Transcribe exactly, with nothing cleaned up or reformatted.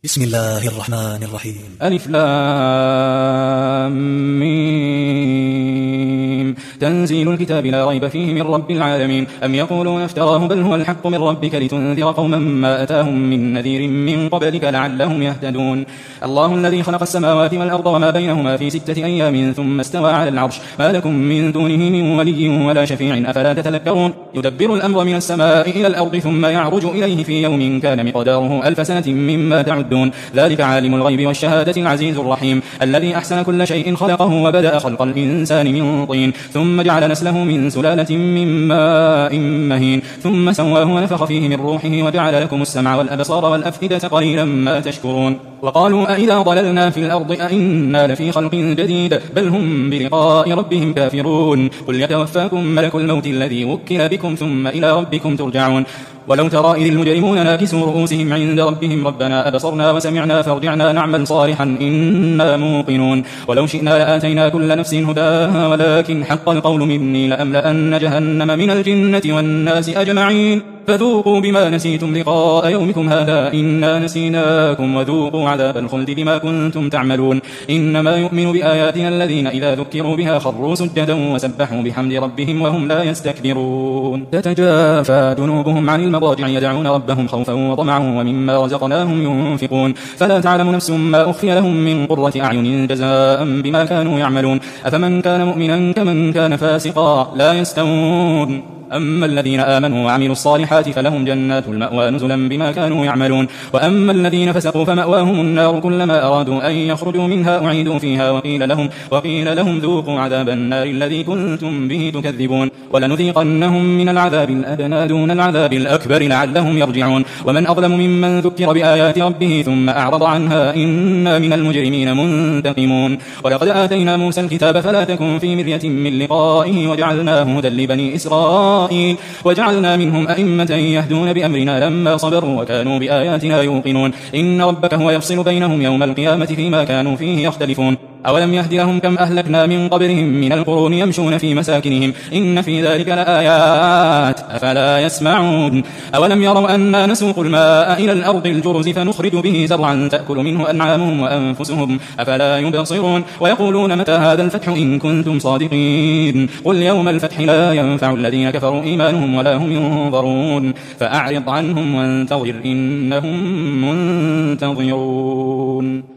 بسم الله الرحمن الرحيم. ألف لام ميم. تنزيل الكتاب لا ريب فيه من رب العالمين. أم يقولون افتراه بل هو الحق من ربك لتنذر قوما ما أتاهم من نذير من قبلك لعلهم يهتدون. الله الذي خلق السماوات والأرض وما بينهما في ستة أيام ثم استوى على العرش ما لكم من دونه من ولي ولا شفيع أفلا تتذكرون. يدبر الأمر من السماء إلى الأرض ثم يعرج إليه في يوم كان مقداره ألف سنة مما تعدون. ذلك عالم الغيب والشهادة العزيز الرحيم الذي أحسن كل شيء خلقه وبدأ خلق الإنسان من طين ثم جعل نسله من سلالة من ماء مهين ثم سواه ونفخ فيه من روحه وجعل لكم السمع والأبصار والأفئدة قليلا ما تشكرون. وقالوا أئذا ضللنا في الأرض أئنا لفي خلق جديد بل هم بلقاء ربهم كافرون. قل يتوفاكم ملك الموت الذي وكل بكم ثم إلى ربكم ترجعون. ولو ترى إذ المجرمون ناكسوا رؤوسهم عند ربهم ربنا أبصرنا وسمعنا فارجعنا نعمل صالحا إنا موقنون. ولو شئنا لآتينا كل نفس هداها ولكن حق القول مني لأملأن جهنم من الجنة والناس أجمعين. فذوقوا بما نسيتم لقاء يومكم هذا إنا نسيناكم وذوقوا عذاب الخلد بما كنتم تعملون. إنما يؤمن بآياتنا الذين إذا ذكروا بها خروا سجدا وسبحوا بحمد ربهم وهم لا يستكبرون. تتجافى جنوبهم عن المضاجع يدعون ربهم خوفا وطمعا ومما رزقناهم ينفقون. فلا تعلم نفس ما أخفي لهم من قرة أعين جزاء بما كانوا يعملون. أفمن كان مؤمنا كمن كان فاسقا لا يستوون. أما الذين آمنوا وعملوا الصالحات فلهم جنات المأوى نزلا بما كانوا يعملون. وأما الذين فسقوا فمأواهم النار كلما أرادوا أن يخرجوا منها أعيدوا فيها وقيل لهم, وقيل لهم ذوقوا عذاب النار الذي كنتم به تكذبون. ولنذيقنهم من العذاب الأدنى دون العذاب الأكبر لعلهم يرجعون. ومن أظلم ممن ذكر بآيات ربه ثم أعرض عنها إنا من المجرمين منتقمون. ولقد آتينا موسى الكتاب فلا تكن في مرية من لقائه وجعلناه هدى لبني إسرائيل وجعلنا منهم أئمة يهدون بأمرنا لما صبروا وكانوا بآياتنا يوقنون. إن ربك هو يفصل بينهم يوم القيامة فيما كانوا فيه يختلفون. أولم يهد لهم كم أهلكنا من قبلهم من القرون يمشون في مساكنهم إن في ذلك لآيات أفلا يسمعون. أولم يروا أنا نسوق الماء إلى الأرض الجرز فنخرج به زرعا تأكل منه أنعامهم وأنفسهم أفلا يبصرون. ويقولون متى هذا الفتح إن كنتم صادقين قل يوم الفتح لا ينفع الذين كفروا إيمانهم ولا هم ينظرون. فأعرض عنهم وانتظر إنهم منتظرون.